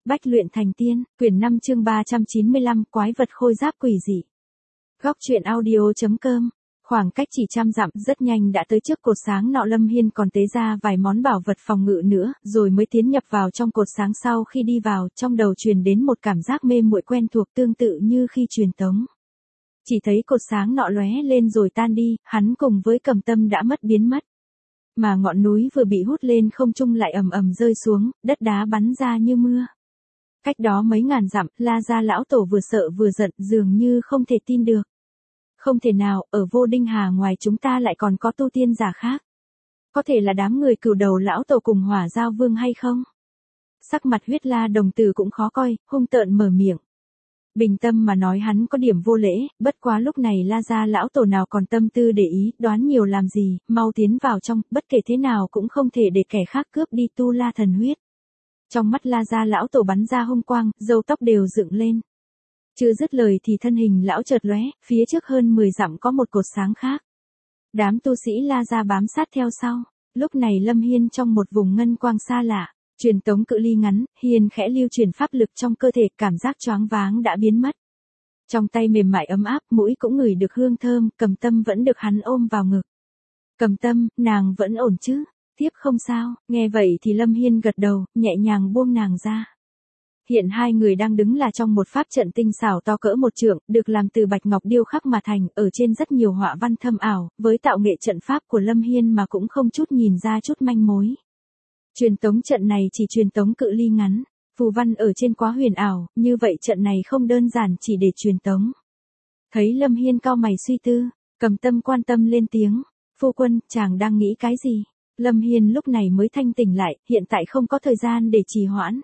Bách luyện thành tiên, quyển 5 chương 395, quái vật khôi giáp quỷ dị. Góc truyện audio.com. Khoảng cách chỉ 100 dặm, rất nhanh đã tới trước cột sáng nọ. Lâm Hiên còn tế ra vài món bảo vật phòng ngự nữa, rồi mới tiến nhập vào trong cột sáng. Sau khi đi vào, trong đầu truyền đến một cảm giác mê muội quen thuộc, tương tự như khi truyền tống. Chỉ thấy cột sáng nọ lóe lên rồi tan đi, hắn cùng với Cầm Tâm đã biến mất. Mà ngọn núi vừa bị hút lên không trung lại ầm ầm rơi xuống, đất đá bắn ra như mưa. Cách đó mấy ngàn dặm, La Gia lão tổ vừa sợ vừa giận, dường như không thể tin được. Không thể nào, ở Vô Đinh Hà ngoài chúng ta lại còn có tu tiên giả khác. Có thể là đám người Cửu Đầu lão tổ cùng Hỏa Giao Vương hay không? Sắc mặt Huyết La đồng tử cũng khó coi, hung tợn mở miệng. Bình tâm mà nói hắn có điểm vô lễ, bất quá lúc này La Gia lão tổ nào còn tâm tư để ý, đoán nhiều làm gì, mau tiến vào trong, bất kể thế nào cũng không thể để kẻ khác cướp đi Tu La thần huyết. Trong mắt La Gia lão tổ bắn ra hung quang, râu tóc đều dựng lên. Chưa dứt lời thì thân hình lão chợt lóe, phía trước hơn 10 dặm có một cột sáng khác. Đám tu sĩ La Gia bám sát theo sau. Lúc này Lâm Hiên trong một vùng ngân quang xa lạ, truyền tống cự ly ngắn, Hiên khẽ lưu truyền pháp lực trong cơ thể, cảm giác choáng váng đã biến mất. Trong tay mềm mại ấm áp, mũi cũng ngửi được hương thơm, Cầm Tâm vẫn được hắn ôm vào ngực. Cầm Tâm, nàng vẫn ổn chứ? Tiếp không sao. Nghe vậy thì Lâm Hiên gật đầu, nhẹ nhàng buông nàng ra. Hiện hai người đang đứng là trong một pháp trận tinh xảo to cỡ một trượng, được làm từ bạch ngọc điêu khắc mà thành, ở trên rất nhiều họa văn thâm ảo, với tạo nghệ trận pháp của Lâm Hiên mà cũng không chút nhìn ra chút manh mối. Truyền tống trận này chỉ truyền tống cự ly ngắn, phù văn ở trên quá huyền ảo, như vậy trận này không đơn giản chỉ để truyền tống. Thấy Lâm Hiên cau mày suy tư, Cầm Tâm quan tâm lên tiếng, phu quân, chàng đang nghĩ cái gì? Lâm Hiên lúc này mới thanh tỉnh lại, hiện tại không có thời gian để trì hoãn.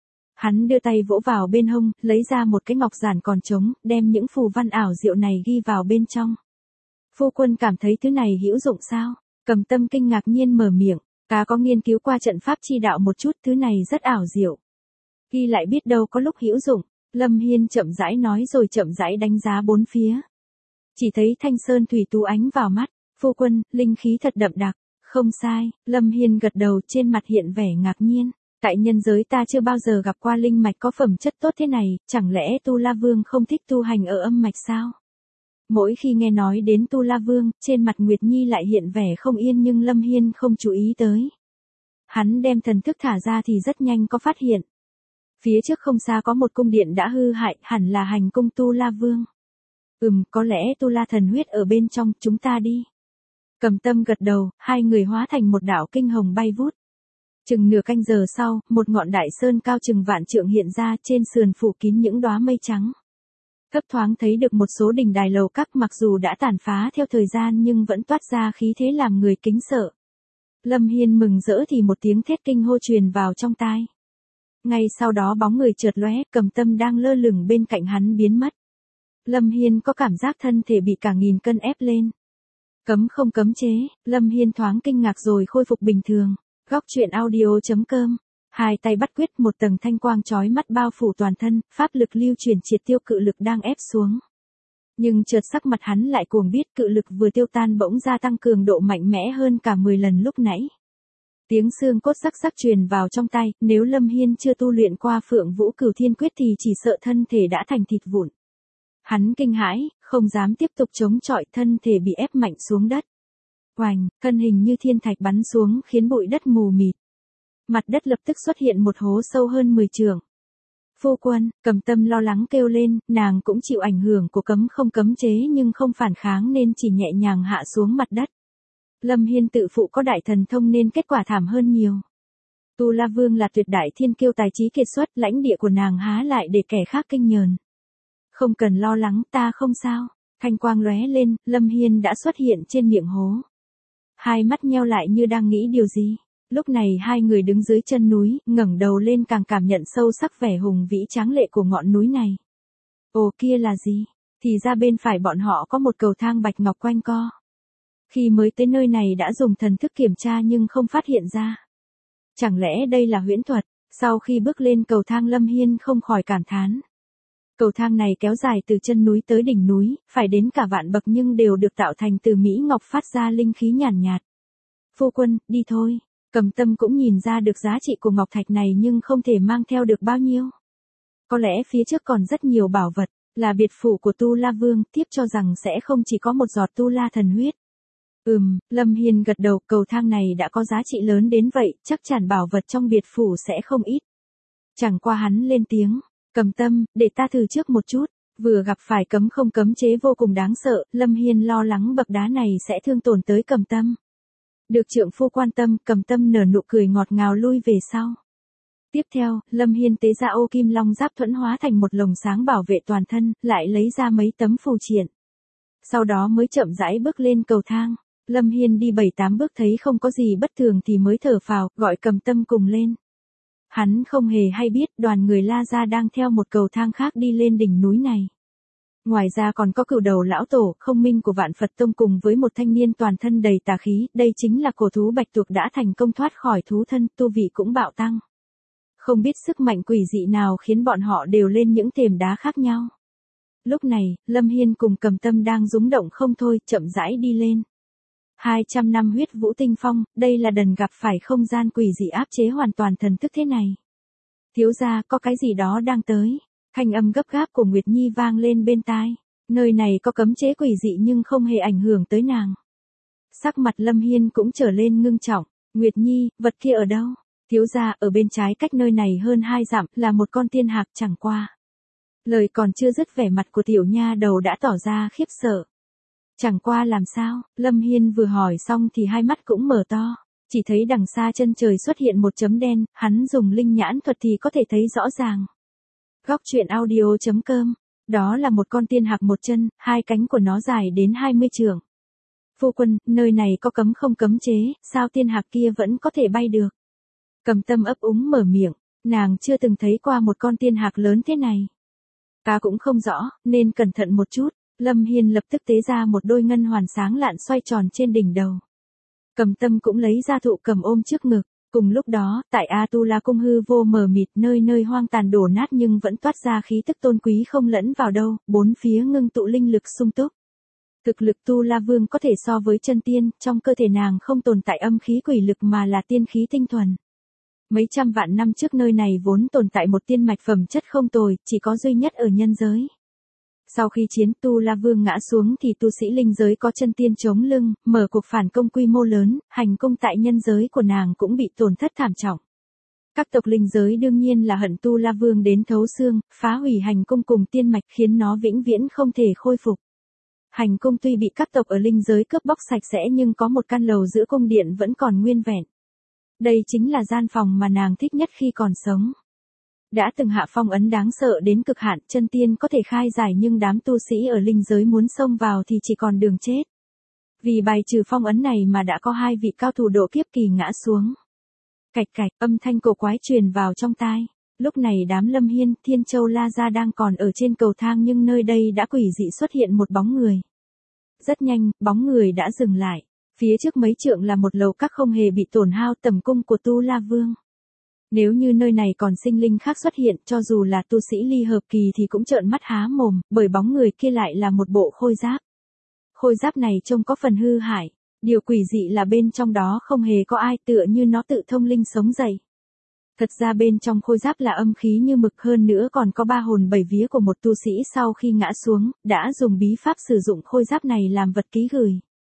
Hắn đưa tay vỗ vào bên hông, lấy ra một cái ngọc giản còn trống, đem những phù văn ảo diệu này ghi vào bên trong. Phu quân cảm thấy thứ này hữu dụng sao? Cầm Tâm kinh ngạc nhiên mở miệng, ta có nghiên cứu qua trận pháp chi đạo một chút, thứ này rất ảo diệu. Ghi lại biết đâu có lúc hữu dụng. Lâm Hiên chậm rãi nói rồi chậm rãi đánh giá bốn phía. Chỉ thấy thanh sơn thủy tú ánh vào mắt, phu quân, linh khí thật đậm đặc. Không sai, Lâm Hiên gật đầu, trên mặt hiện vẻ ngạc nhiên. Tại nhân giới ta chưa bao giờ gặp qua linh mạch có phẩm chất tốt thế này, chẳng lẽ Tu La Vương không thích tu hành ở âm mạch sao? Mỗi khi nghe nói đến Tu La Vương, trên mặt Nguyệt Nhi lại hiện vẻ không yên, nhưng Lâm Hiên không chú ý tới. Hắn đem thần thức thả ra thì rất nhanh có phát hiện. Phía trước không xa có một cung điện đã hư hại, hẳn là hành cung Tu La Vương. Có lẽ Tu La thần huyết ở bên trong, chúng ta đi. Cầm Tâm gật đầu, hai người hóa thành một đạo kinh hồng bay vút. Chừng nửa canh giờ sau, một ngọn đại sơn cao chừng vạn trượng hiện ra, trên sườn phủ kín những đóa mây trắng. Thấp thoáng thấy được một số đỉnh đài lầu các, mặc dù đã tàn phá theo thời gian nhưng vẫn toát ra khí thế làm người kính sợ. Lâm Hiên mừng rỡ thì một tiếng thét kinh hô truyền vào trong tai. Ngay sau đó bóng người chợt lóe, Cầm Tâm đang lơ lửng bên cạnh hắn biến mất. Lâm Hiên có cảm giác thân thể bị cả nghìn cân ép lên. Cấm không cấm chế, Lâm Hiên thoáng kinh ngạc rồi khôi phục bình thường. Góc truyện audio.com. Hai tay bắt quyết, một tầng thanh quang chói mắt bao phủ toàn thân, pháp lực lưu truyền triệt tiêu, cự lực đang ép xuống. Nhưng chợt sắc mặt hắn lại cuồng biết, cự lực vừa tiêu tan bỗng gia tăng cường độ mạnh mẽ hơn cả 10 lần lúc nãy. Tiếng xương cốt sắc sắc truyền vào trong tai, nếu Lâm Hiên chưa tu luyện qua Phượng Vũ Cửu Thiên Quyết thì chỉ sợ thân thể đã thành thịt vụn. Hắn kinh hãi, không dám tiếp tục chống chọi, thân thể bị ép mạnh xuống đất. Oành, thân hình như thiên thạch bắn xuống khiến bụi đất mù mịt. Mặt đất lập tức xuất hiện một hố sâu hơn 10 trượng. Phu quân, Cầm Tâm lo lắng kêu lên, nàng cũng chịu ảnh hưởng của cấm không cấm chế nhưng không phản kháng nên chỉ nhẹ nhàng hạ xuống mặt đất. Lâm Hiên tự phụ có đại thần thông nên kết quả thảm hơn nhiều. Tu La Vương là tuyệt đại thiên kiêu tài trí kiệt xuất, lãnh địa của nàng há lại để kẻ khác kinh nhờn. Không cần lo lắng, ta không sao. Thanh quang lóe lên, Lâm Hiên đã xuất hiện trên miệng hố. Hai mắt nheo lại như đang nghĩ điều gì. Lúc này hai người đứng dưới chân núi, ngẩng đầu lên càng cảm nhận sâu sắc vẻ hùng vĩ tráng lệ của ngọn núi này. Ồ, kia là gì? Thì ra bên phải bọn họ có một cầu thang bạch ngọc quanh co. Khi mới tới nơi này đã dùng thần thức kiểm tra nhưng không phát hiện ra. Chẳng lẽ đây là huyễn thuật? Sau khi bước lên cầu thang, Lâm Hiên không khỏi cảm thán. Cầu thang này kéo dài từ chân núi tới đỉnh núi, phải đến cả vạn bậc nhưng đều được tạo thành từ mỹ ngọc phát ra linh khí nhàn nhạt. Phu quân, đi thôi. Cầm Tâm cũng nhìn ra được giá trị của ngọc thạch này nhưng không thể mang theo được bao nhiêu. Có lẽ phía trước còn rất nhiều bảo vật, là biệt phủ của Tu La Vương, tiếp cho rằng sẽ không chỉ có một giọt Tu La thần huyết. Lâm Hiên gật đầu, cầu thang này đã có giá trị lớn đến vậy, chắc chắn bảo vật trong biệt phủ sẽ không ít. Chẳng qua hắn lên tiếng, Cầm Tâm, để ta thử trước một chút. Vừa gặp phải cấm không cấm chế vô cùng đáng sợ, Lâm Hiên lo lắng bậc đá này sẽ thương tổn tới Cầm Tâm. Được trượng phu quan tâm, Cầm Tâm nở nụ cười ngọt ngào lui về sau. Tiếp theo, Lâm Hiên tế ra ô kim long giáp thuẫn hóa thành một lồng sáng bảo vệ toàn thân, lại lấy ra mấy tấm phù triện. Sau đó mới chậm rãi bước lên cầu thang. Lâm Hiên đi 7-8 bước thấy không có gì bất thường thì mới thở phào, gọi Cầm Tâm cùng lên. Hắn không hề hay biết đoàn người La Gia đang theo một cầu thang khác đi lên đỉnh núi này. Ngoài ra còn có Cửu Đầu lão tổ, Không Minh của Vạn Phật Tông cùng với một thanh niên toàn thân đầy tà khí, đây chính là cổ thú bạch tuộc đã thành công thoát khỏi thú thân, tu vị cũng bạo tăng. Không biết sức mạnh quỷ dị nào khiến bọn họ đều lên những thềm đá khác nhau. Lúc này, Lâm Hiên cùng Cầm Tâm đang rúng động không thôi, chậm rãi đi lên. 200 năm huyết vũ tinh phong, đây là lần gặp phải không gian quỷ dị áp chế hoàn toàn thần thức thế này. Thiếu gia, có cái gì đó đang tới. Thanh âm gấp gáp của Nguyệt Nhi vang lên bên tai. Nơi này có cấm chế quỷ dị nhưng không hề ảnh hưởng tới nàng. Sắc mặt Lâm Hiên cũng trở lên ngưng trọng. Nguyệt Nhi, vật kia ở đâu? Thiếu gia, ở bên trái cách nơi này hơn 2 dặm, là một con tiên hạc chẳng qua. Lời còn chưa dứt vẻ mặt của tiểu nha đầu đã tỏ ra khiếp sợ. Chẳng qua làm sao? Lâm Hiên vừa hỏi xong thì hai mắt cũng mở to. Chỉ thấy đằng xa chân trời xuất hiện một chấm đen, hắn dùng linh nhãn thuật thì có thể thấy rõ ràng. Góc truyện audio.com. Đó là một con tiên hạc một chân, hai cánh của nó dài đến 20 trượng. Phu quân, nơi này có cấm không cấm chế, sao tiên hạc kia vẫn có thể bay được? Cầm Tâm ấp úng mở miệng, nàng chưa từng thấy qua một con tiên hạc lớn thế này. Ta cũng không rõ, nên cẩn thận một chút. Lâm Hiên lập tức tế ra một đôi ngân hoàn sáng lạn xoay tròn trên đỉnh đầu. Cầm Tâm cũng lấy ra thụ cầm ôm trước ngực. Cùng lúc đó, tại A Tu La cung hư vô mờ mịt, nơi nơi hoang tàn đổ nát nhưng vẫn toát ra khí tức tôn quý không lẫn vào đâu, bốn phía ngưng tụ linh lực sung túc. Thực lực Tu La Vương có thể so với chân tiên, trong cơ thể nàng không tồn tại âm khí quỷ lực mà là tiên khí tinh thuần. Mấy trăm vạn năm trước nơi này vốn tồn tại một tiên mạch phẩm chất không tồi, chỉ có duy nhất ở nhân giới. Sau khi chiến Tu La Vương ngã xuống thì tu sĩ linh giới có chân tiên chống lưng, mở cuộc phản công quy mô lớn, hành công tại nhân giới của nàng cũng bị tổn thất thảm trọng. Các tộc linh giới đương nhiên là hận Tu La Vương đến thấu xương, phá hủy hành cung cùng tiên mạch khiến nó vĩnh viễn không thể khôi phục. Hành cung tuy bị các tộc ở linh giới cướp bóc sạch sẽ nhưng có một căn lầu giữa cung điện vẫn còn nguyên vẹn. Đây chính là gian phòng mà nàng thích nhất khi còn sống. Đã từng hạ phong ấn đáng sợ đến cực hạn, chân tiên có thể khai giải nhưng đám tu sĩ ở linh giới muốn xông vào thì chỉ còn đường chết. Vì bài trừ phong ấn này mà đã có 2 vị cao thủ độ kiếp kỳ ngã xuống. Cạch cạch, âm thanh cổ quái truyền vào trong tai. Lúc này đám Lâm Hiên, Thiên Châu La Gia đang còn ở trên cầu thang nhưng nơi đây đã quỷ dị xuất hiện một bóng người. Rất nhanh, bóng người đã dừng lại. Phía trước mấy trượng là một lầu các không hề bị tổn hao, tầm cung của Tu La Vương. Nếu như nơi này còn sinh linh khác xuất hiện, cho dù là tu sĩ ly hợp kỳ thì cũng trợn mắt há mồm, bởi bóng người kia lại là một bộ khôi giáp. Khôi giáp này trông có phần hư hại, điều quỷ dị là bên trong đó không hề có ai, tựa như nó tự thông linh sống dậy. Thật ra bên trong khôi giáp là âm khí như mực, hơn nữa còn có 3 hồn 7 vía của một tu sĩ sau khi ngã xuống, đã dùng bí pháp sử dụng khôi giáp này làm vật ký gửi.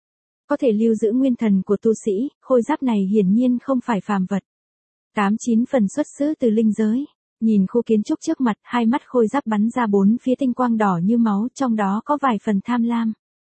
Có thể lưu giữ nguyên thần của tu sĩ, khôi giáp này hiển nhiên không phải phàm vật. 89 phần xuất xứ từ linh giới. Nhìn khu kiến trúc trước mặt, hai mắt khôi giáp bắn ra 4 phía tinh quang đỏ như máu, trong đó có vài phần tham lam.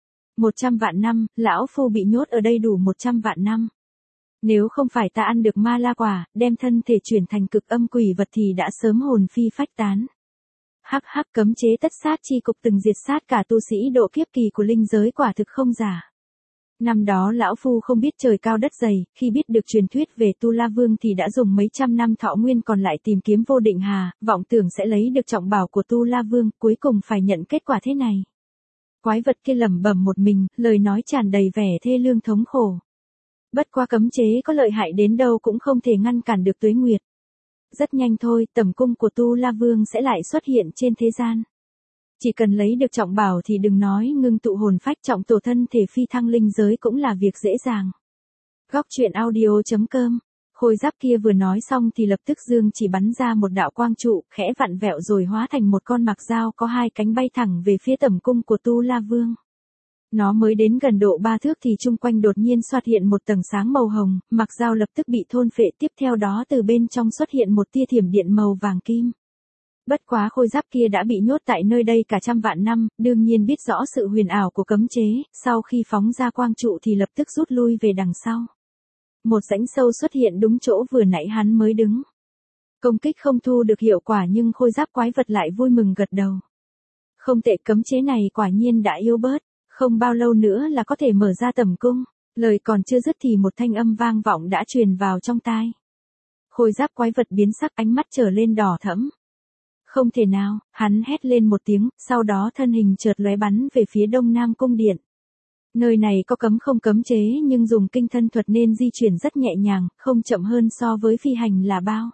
100 vạn năm, lão phu bị nhốt ở đây đủ 100 vạn năm. Nếu không phải ta ăn được ma la quả, đem thân thể chuyển thành cực âm quỷ vật thì đã sớm hồn phi phách tán. Hắc hắc, cấm chế tất sát chi cục từng diệt sát cả tu sĩ độ kiếp kỳ của linh giới quả thực không giả. Năm đó lão phu không biết trời cao đất dày, khi biết được truyền thuyết về Tu La Vương thì đã dùng mấy trăm năm thọ nguyên còn lại tìm kiếm vô định hà, vọng tưởng sẽ lấy được trọng bảo của Tu La Vương, cuối cùng phải nhận kết quả thế này. Quái vật kia lẩm bẩm một mình, lời nói tràn đầy vẻ thê lương thống khổ. Bất qua cấm chế có lợi hại đến đâu cũng không thể ngăn cản được Tuế Nguyệt. Rất nhanh thôi, tầm cung của Tu La Vương sẽ lại xuất hiện trên thế gian. Chỉ cần lấy được trọng bảo thì đừng nói ngưng tụ hồn phách, trọng tổ thân thể phi thăng linh giới cũng là việc dễ dàng. Góc truyện audio.com Khôi giáp kia vừa nói xong thì lập tức dương chỉ bắn ra một đạo quang trụ, khẽ vặn vẹo rồi hóa thành một con mạc dao có hai cánh bay thẳng về phía tẩm cung của Tu La Vương. Nó mới đến gần độ 3 thước thì chung quanh đột nhiên xuất hiện một tầng sáng màu hồng, mạc dao lập tức bị thôn phệ, tiếp theo đó từ bên trong xuất hiện một tia thiểm điện màu vàng kim. Bất quá khôi giáp kia đã bị nhốt tại nơi đây cả trăm vạn năm, đương nhiên biết rõ sự huyền ảo của cấm chế, sau khi phóng ra quang trụ thì lập tức rút lui về đằng sau. Một rãnh sâu xuất hiện đúng chỗ vừa nãy hắn mới đứng. Công kích không thu được hiệu quả nhưng khôi giáp quái vật lại vui mừng gật đầu. Không tệ, cấm chế này quả nhiên đã yếu bớt, không bao lâu nữa là có thể mở ra tẩm cung. Lời còn chưa dứt thì một thanh âm vang vọng đã truyền vào trong tai. Khôi giáp quái vật biến sắc, ánh mắt trở lên đỏ thẫm. Không thể nào, hắn hét lên một tiếng, sau đó thân hình chợt lóe bắn về phía đông nam cung điện. Nơi này có cấm không cấm chế nhưng dùng kinh thân thuật nên di chuyển rất nhẹ nhàng, không chậm hơn so với phi hành là bao.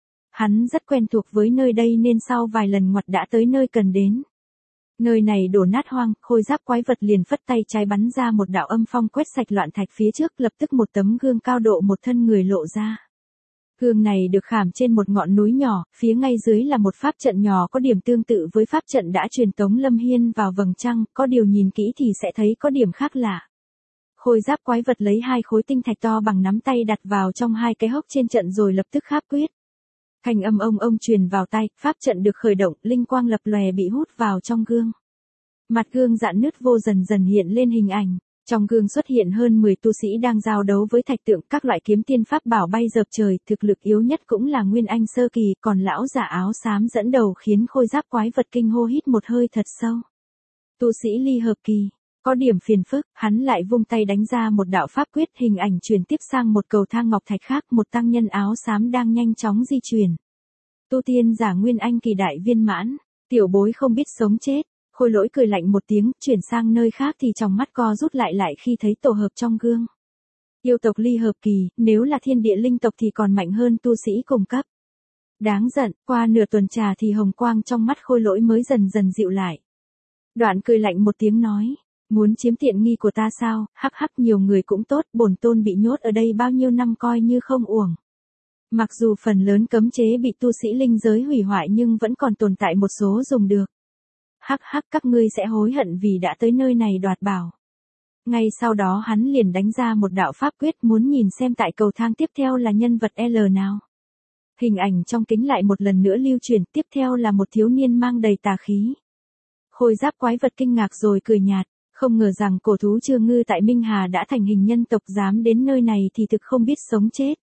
Hắn rất quen thuộc với nơi đây nên sau vài lần ngoặt đã tới nơi cần đến. Nơi này đổ nát hoang, khôi giáp quái vật liền phất tay trái bắn ra một đạo âm phong quét sạch loạn thạch phía trước, lập tức một tấm gương cao độ một thân người lộ ra. Gương này được khảm trên một ngọn núi nhỏ, phía ngay dưới là một pháp trận nhỏ có điểm tương tự với pháp trận đã truyền tống Lâm Hiên vào vầng trăng, có điều nhìn kỹ thì sẽ thấy có điểm khác lạ. Khôi giáp quái vật lấy hai khối tinh thạch to bằng nắm tay đặt vào trong hai cái hốc trên trận rồi lập tức kháp quyết. Thanh âm ông truyền vào tai, pháp trận được khởi động, linh quang lập lòe bị hút vào trong gương. Mặt gương rạn nứt vô dần dần hiện lên hình ảnh. Trong gương xuất hiện hơn 10 tu sĩ đang giao đấu với thạch tượng, các loại kiếm tiên pháp bảo bay dợp trời, thực lực yếu nhất cũng là Nguyên Anh sơ kỳ, còn lão giả áo xám dẫn đầu khiến khôi giáp quái vật kinh hô hít một hơi thật sâu. Tu sĩ ly hợp kỳ, có điểm phiền phức, hắn lại vung tay đánh ra một đạo pháp quyết, hình ảnh truyền tiếp sang một cầu thang ngọc thạch khác, một tăng nhân áo xám đang nhanh chóng di chuyển. Tu tiên giả Nguyên Anh kỳ đại viên mãn, tiểu bối không biết sống chết. Khôi lỗi cười lạnh một tiếng, chuyển sang nơi khác thì trong mắt co rút lại khi thấy tổ hợp trong gương. Yêu tộc ly hợp kỳ, nếu là thiên địa linh tộc thì còn mạnh hơn tu sĩ cùng cấp. Đáng giận, qua nửa tuần trà thì hồng quang trong mắt khôi lỗi mới dần dần dịu lại. Đoạn cười lạnh một tiếng nói, muốn chiếm tiện nghi của ta sao, hắc hắc, nhiều người cũng tốt, bổn tôn bị nhốt ở đây bao nhiêu năm coi như không uổng. Mặc dù phần lớn cấm chế bị tu sĩ linh giới hủy hoại nhưng vẫn còn tồn tại một số dùng được. Hắc hắc, các ngươi sẽ hối hận vì đã tới nơi này đoạt bảo. Ngay sau đó hắn liền đánh ra một đạo pháp quyết, muốn nhìn xem tại cầu thang tiếp theo là nhân vật L nào. Hình ảnh trong kính lại một lần nữa lưu truyền, tiếp theo là một thiếu niên mang đầy tà khí. Khôi giáp quái vật kinh ngạc rồi cười nhạt, không ngờ rằng cổ thú Chưa Ngư tại Minh Hà đã thành hình nhân tộc, dám đến nơi này thì thực không biết sống chết.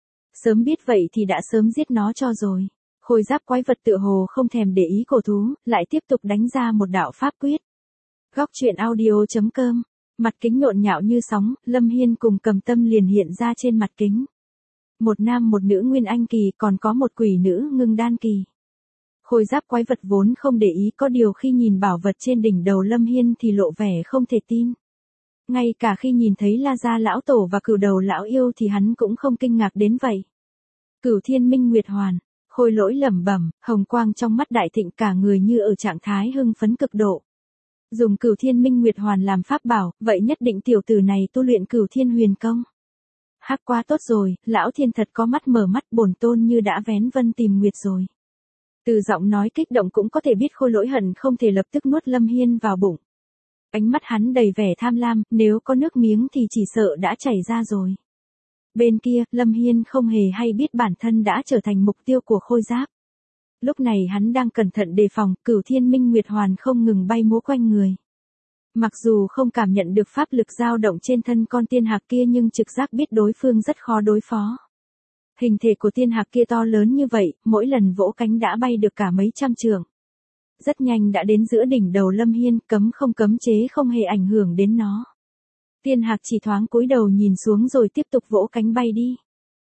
Sớm biết vậy thì đã sớm giết nó cho rồi. Khôi giáp quái vật tựa hồ không thèm để ý cổ thú, lại tiếp tục đánh ra một đạo pháp quyết. Góc truyện audio.com, mặt kính nhộn nhạo như sóng, Lâm Hiên cùng Cầm Tâm liền hiện ra trên mặt kính. Một nam một nữ Nguyên Anh kỳ, còn có một quỷ nữ Ngưng Đan kỳ. Khôi giáp quái vật vốn không để ý, có điều khi nhìn bảo vật trên đỉnh đầu Lâm Hiên thì lộ vẻ không thể tin. Ngay cả khi nhìn thấy La Gia lão tổ và Cửu Đầu lão yêu thì hắn cũng không kinh ngạc đến vậy. Cửu Thiên Minh Nguyệt Hoàn. Khôi lỗi lẩm bẩm, hồng quang trong mắt đại thịnh, cả người như ở trạng thái hưng phấn cực độ. Dùng Cửu Thiên Minh Nguyệt Hoàn làm pháp bảo, vậy nhất định tiểu tử này tu luyện Cửu Thiên Huyền Công. Hắc, quá tốt rồi, lão thiên thật có mắt mở mắt, bổn tôn như đã vén vân tìm nguyệt rồi. Từ giọng nói kích động cũng có thể biết khôi lỗi hận không thể lập tức nuốt Lâm Hiên vào bụng. Ánh mắt hắn đầy vẻ tham lam, nếu có nước miếng thì chỉ sợ đã chảy ra rồi. Bên kia, Lâm Hiên không hề hay biết bản thân đã trở thành mục tiêu của khôi giáp. Lúc này hắn đang cẩn thận đề phòng, Cửu Thiên Minh Nguyệt Hoàn không ngừng bay múa quanh người. Mặc dù không cảm nhận được pháp lực dao động trên thân con tiên hạc kia nhưng trực giác biết đối phương rất khó đối phó. Hình thể của tiên hạc kia to lớn như vậy, mỗi lần vỗ cánh đã bay được cả mấy trăm trượng. Rất nhanh đã đến giữa đỉnh đầu Lâm Hiên, cấm không cấm chế không hề ảnh hưởng đến nó. Tiên hạc chỉ thoáng cúi đầu nhìn xuống rồi tiếp tục vỗ cánh bay đi.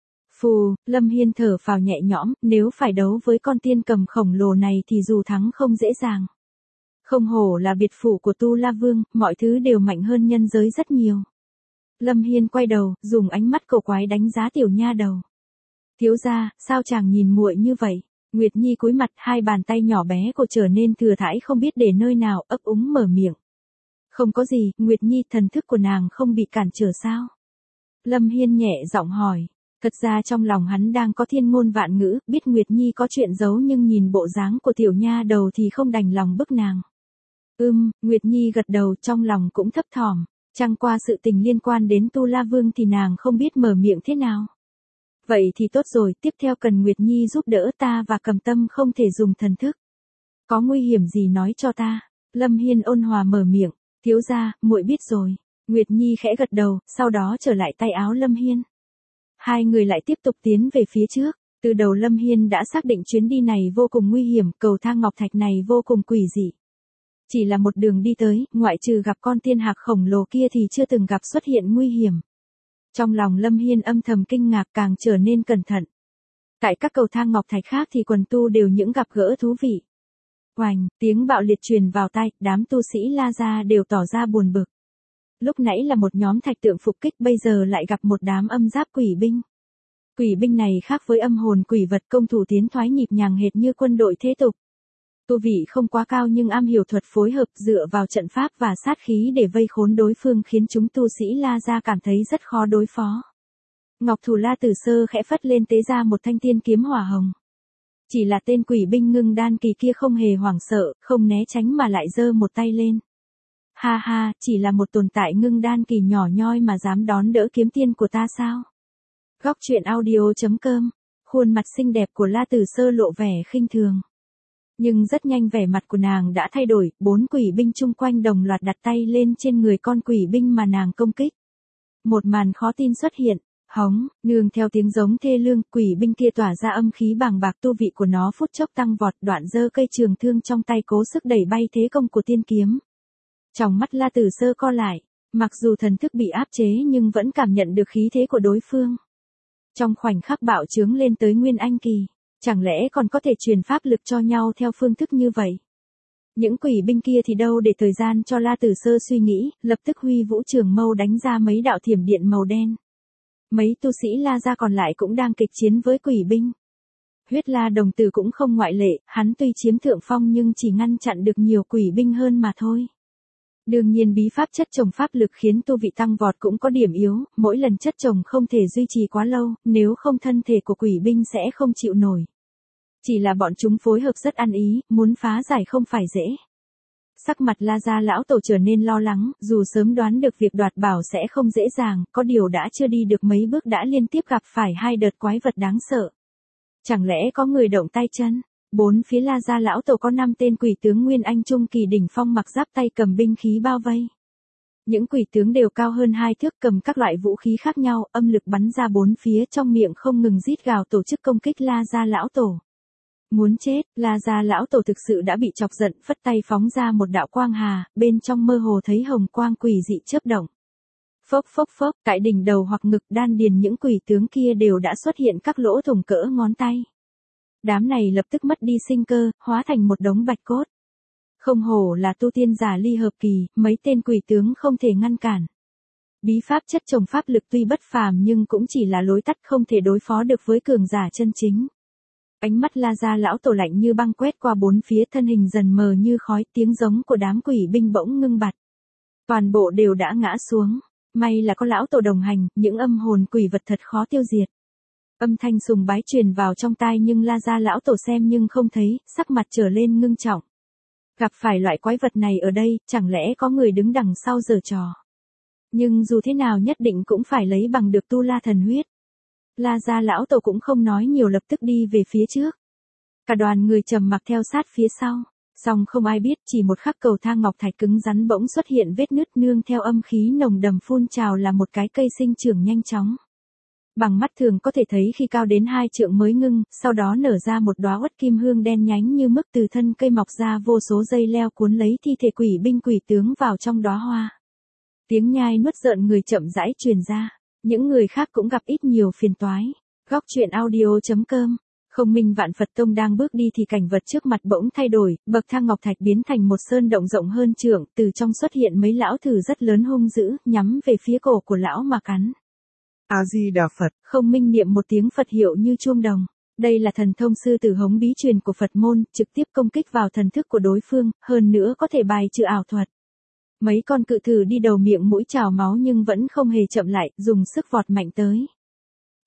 Phù, Lâm Hiên thở phào nhẹ nhõm, nếu phải đấu với con tiên cầm khổng lồ này thì dù thắng không dễ dàng. Không hổ là biệt phủ của Tu La Vương, mọi thứ đều mạnh hơn nhân giới rất nhiều. Lâm Hiên quay đầu, dùng ánh mắt cổ quái đánh giá tiểu nha đầu. Thiếu gia, sao chàng nhìn muội như vậy? Nguyệt Nhi cúi mặt, hai bàn tay nhỏ bé của trở nên thừa thãi không biết để nơi nào, ấp úng mở miệng. Không có gì, Nguyệt Nhi, thần thức của nàng không bị cản trở sao? Lâm Hiên nhẹ giọng hỏi. Thật ra trong lòng hắn đang có thiên ngôn vạn ngữ, biết Nguyệt Nhi có chuyện giấu nhưng nhìn bộ dáng của tiểu nha đầu thì không đành lòng bức nàng. Nguyệt Nhi gật đầu, trong lòng cũng thấp thỏm, chẳng qua sự tình liên quan đến Tu La Vương thì nàng không biết mở miệng thế nào. Vậy thì tốt rồi, tiếp theo cần Nguyệt Nhi giúp đỡ ta và Cầm Tâm không thể dùng thần thức. Có nguy hiểm gì nói cho ta. Lâm Hiên ôn hòa mở miệng, thiếu gia, muội biết rồi. Nguyệt Nhi khẽ gật đầu, sau đó trở lại tay áo Lâm Hiên. Hai người lại tiếp tục tiến về phía trước. Từ đầu Lâm Hiên đã xác định chuyến đi này vô cùng nguy hiểm, cầu thang ngọc thạch này vô cùng quỷ dị. Chỉ là một đường đi tới, ngoại trừ gặp con tiên hạc khổng lồ kia thì chưa từng gặp xuất hiện nguy hiểm. Trong lòng Lâm Hiên âm thầm kinh ngạc, càng trở nên cẩn thận. Tại các cầu thang ngọc thạch khác thì quần tu đều những gặp gỡ thú vị. Oành, tiếng bạo liệt truyền vào tai, đám tu sĩ La Gia đều tỏ ra buồn bực. Lúc nãy là một nhóm thạch tượng phục kích, bây giờ lại gặp một đám âm giáp quỷ binh. Quỷ binh này khác với âm hồn quỷ vật, công thủ tiến thoái nhịp nhàng hệt như quân đội thế tục. Tu vị không quá cao nhưng am hiểu thuật phối hợp, dựa vào trận pháp và sát khí để vây khốn đối phương, khiến chúng tu sĩ La Gia cảm thấy rất khó đối phó. Ngọc thủ La Tử Sơ khẽ phất lên tế ra một thanh tiên kiếm hỏa hồng. Chỉ là tên quỷ binh ngưng đan kỳ kia không hề hoảng sợ, không né tránh mà lại giơ một tay lên. Ha ha, chỉ là một tồn tại ngưng đan kỳ nhỏ nhoi mà dám đón đỡ kiếm tiên của ta sao? Góc truyện audio.com. Khuôn mặt xinh đẹp của La Tử Sơ lộ vẻ khinh thường. Nhưng rất nhanh vẻ mặt của nàng đã thay đổi, 4 quỷ binh chung quanh đồng loạt đặt tay lên trên người con quỷ binh mà nàng công kích. Một màn khó tin xuất hiện, hống, nương theo tiếng giống thê lương, quỷ binh kia tỏa ra âm khí bàng bạc, tu vị của nó phút chốc tăng vọt, đoạn giơ cây trường thương trong tay cố sức đẩy bay thế công của tiên kiếm. Trong mắt La Tử Sơ co lại, mặc dù thần thức bị áp chế nhưng vẫn cảm nhận được khí thế của đối phương. Trong khoảnh khắc bạo trướng lên tới Nguyên Anh kỳ. Chẳng lẽ còn có thể truyền pháp lực cho nhau theo phương thức như vậy? Những quỷ binh kia thì đâu để thời gian cho La Tử Sơ suy nghĩ, lập tức huy vũ trường mâu đánh ra mấy đạo thiểm điện màu đen. Mấy tu sĩ La Gia còn lại cũng đang kịch chiến với quỷ binh. Huyết La đồng tử cũng không ngoại lệ, hắn tuy chiếm thượng phong nhưng chỉ ngăn chặn được nhiều quỷ binh hơn mà thôi. Đương nhiên bí pháp chất chồng pháp lực khiến tu vị tăng vọt cũng có điểm yếu, mỗi lần chất chồng không thể duy trì quá lâu, nếu không thân thể của quỷ binh sẽ không chịu nổi. Chỉ là bọn chúng phối hợp rất ăn ý, muốn phá giải không phải dễ. Sắc mặt La Gia lão tổ trở nên lo lắng, dù sớm đoán được việc đoạt bảo sẽ không dễ dàng, có điều đã chưa đi được mấy bước đã liên tiếp gặp phải 2 đợt quái vật đáng sợ. Chẳng lẽ có người động tay chân? Bốn phía La Gia lão tổ có 5 tên quỷ tướng Nguyên Anh trung kỳ đỉnh phong mặc giáp tay cầm binh khí bao vây. Những quỷ tướng đều cao hơn 2 thước, cầm các loại vũ khí khác nhau, âm lực bắn ra bốn phía, trong miệng không ngừng rít gào tổ chức công kích La Gia lão tổ. Muốn chết, La Gia lão tổ thực sự đã bị chọc giận, phất tay phóng ra một đạo quang hà, bên trong mơ hồ thấy hồng quang quỷ dị chớp động. Phốc phốc phốc, tại đỉnh đầu hoặc ngực đan điền những quỷ tướng kia đều đã xuất hiện các lỗ thủng cỡ ngón tay. Đám này lập tức mất đi sinh cơ, hóa thành một đống bạch cốt. Không hổ là tu tiên giả ly hợp kỳ, mấy tên quỷ tướng không thể ngăn cản. Bí pháp chất chồng pháp lực tuy bất phàm nhưng cũng chỉ là lối tắt, không thể đối phó được với cường giả chân chính. Ánh mắt La Gia lão tổ lạnh như băng quét qua bốn phía, thân hình dần mờ như khói, tiếng giống của đám quỷ binh bỗng ngưng bặt. Toàn bộ đều đã ngã xuống, may là có lão tổ đồng hành, những âm hồn quỷ vật thật khó tiêu diệt. Âm thanh sùng bái truyền vào trong tai nhưng La Gia lão tổ xem nhưng không thấy, sắc mặt trở lên ngưng trọng. Gặp phải loại quái vật này ở đây, chẳng lẽ có người đứng đằng sau giở trò. Nhưng dù thế nào nhất định cũng phải lấy bằng được tu la thần huyết. La Gia lão tổ cũng không nói nhiều, lập tức đi về phía trước. Cả đoàn người trầm mặc theo sát phía sau. Song không ai biết, chỉ một khắc cầu thang ngọc thạch cứng rắn bỗng xuất hiện vết nứt, nương theo âm khí nồng đầm phun trào là một cái cây sinh trưởng nhanh chóng. Bằng mắt thường có thể thấy khi cao đến 2 trượng mới ngưng, sau đó nở ra một đóa uất kim hương đen nhánh như mức, từ thân cây mọc ra vô số dây leo cuốn lấy thi thể quỷ binh quỷ tướng vào trong đóa hoa. Tiếng nhai nuốt rợn người chậm rãi truyền ra, những người khác cũng gặp ít nhiều phiền toái. Góc truyện audio.com. Không Minh Vạn Phật Tông đang bước đi thì cảnh vật trước mặt bỗng thay đổi, bậc thang ngọc thạch biến thành một sơn động rộng hơn trượng, từ trong xuất hiện mấy lão thử rất lớn hung dữ, nhắm về phía cổ của lão mà cắn. A Di Đà Phật. Không Minh niệm một tiếng Phật hiệu như chuông đồng. Đây là thần thông sư tử hống bí truyền của Phật môn, trực tiếp công kích vào thần thức của đối phương, hơn nữa có thể bài trừ ảo thuật. Mấy con cự thử đi đầu miệng mũi trào máu nhưng vẫn không hề chậm lại, dùng sức vọt mạnh tới.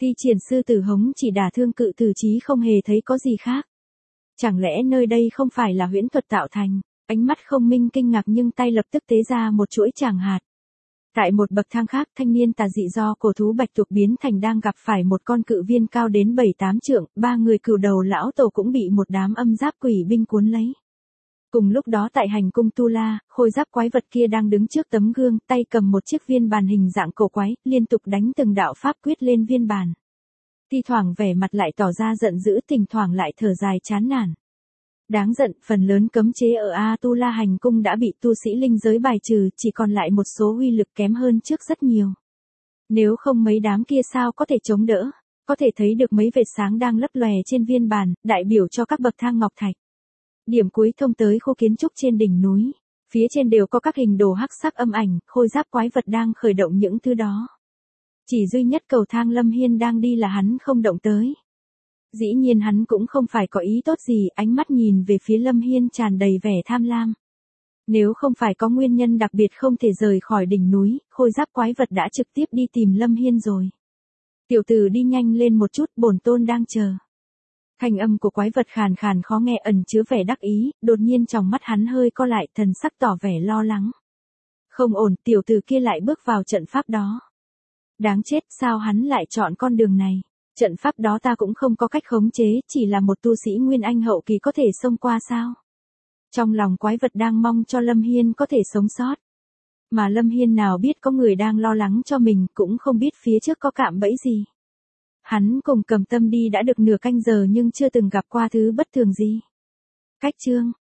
Thi triển sư tử hống chỉ đả thương cự tử chí không hề thấy có gì khác. Chẳng lẽ nơi đây không phải là huyễn thuật tạo thành? Ánh mắt Không Minh kinh ngạc nhưng tay lập tức tế ra một chuỗi tràng hạt. Tại một bậc thang khác, thanh niên tà dị do cổ thú bạch tuộc biến thành đang gặp phải một con cự viên cao đến 7-8 trượng, 3 người cửu đầu lão tổ cũng bị một đám âm giáp quỷ binh cuốn lấy. Cùng lúc đó tại hành cung Tu La, khôi giáp quái vật kia đang đứng trước tấm gương, tay cầm một chiếc viên bàn hình dạng cổ quái, liên tục đánh từng đạo pháp quyết lên viên bàn. Thi thoảng vẻ mặt lại tỏ ra giận dữ, thỉnh thoảng lại thở dài chán nản. Đáng giận, phần lớn cấm chế ở Tu La hành cung đã bị tu sĩ linh giới bài trừ, chỉ còn lại một số uy lực kém hơn trước rất nhiều. Nếu không mấy đám kia sao có thể chống đỡ, có thể thấy được mấy vệt sáng đang lấp lòe trên viên bàn, đại biểu cho các bậc thang ngọc thạch. Điểm cuối thông tới khu kiến trúc trên đỉnh núi, phía trên đều có các hình đồ hắc sắc âm ảnh, khôi giáp quái vật đang khởi động những thứ đó. Chỉ duy nhất cầu thang Lâm Hiên đang đi là hắn không động tới. Dĩ nhiên hắn cũng không phải có ý tốt gì, ánh mắt nhìn về phía Lâm Hiên tràn đầy vẻ tham lam. Nếu không phải có nguyên nhân đặc biệt không thể rời khỏi đỉnh núi, khôi giáp quái vật đã trực tiếp đi tìm Lâm Hiên rồi. Tiểu tử đi nhanh lên một chút, bổn tôn đang chờ. Thanh âm của quái vật khàn khàn khó nghe ẩn chứa vẻ đắc ý, đột nhiên trong mắt hắn hơi co lại, thần sắc tỏ vẻ lo lắng. Không ổn, tiểu tử kia lại bước vào trận pháp đó. Đáng chết, sao hắn lại chọn con đường này? Trận pháp đó ta cũng không có cách khống chế, chỉ là một tu sĩ nguyên anh hậu kỳ có thể xông qua sao? Trong lòng quái vật đang mong cho Lâm Hiên có thể sống sót. Mà Lâm Hiên nào biết có người đang lo lắng cho mình, cũng không biết phía trước có cạm bẫy gì. Hắn cùng Cầm Tâm đi đã được nửa canh giờ nhưng chưa từng gặp qua thứ bất thường gì. Cách chương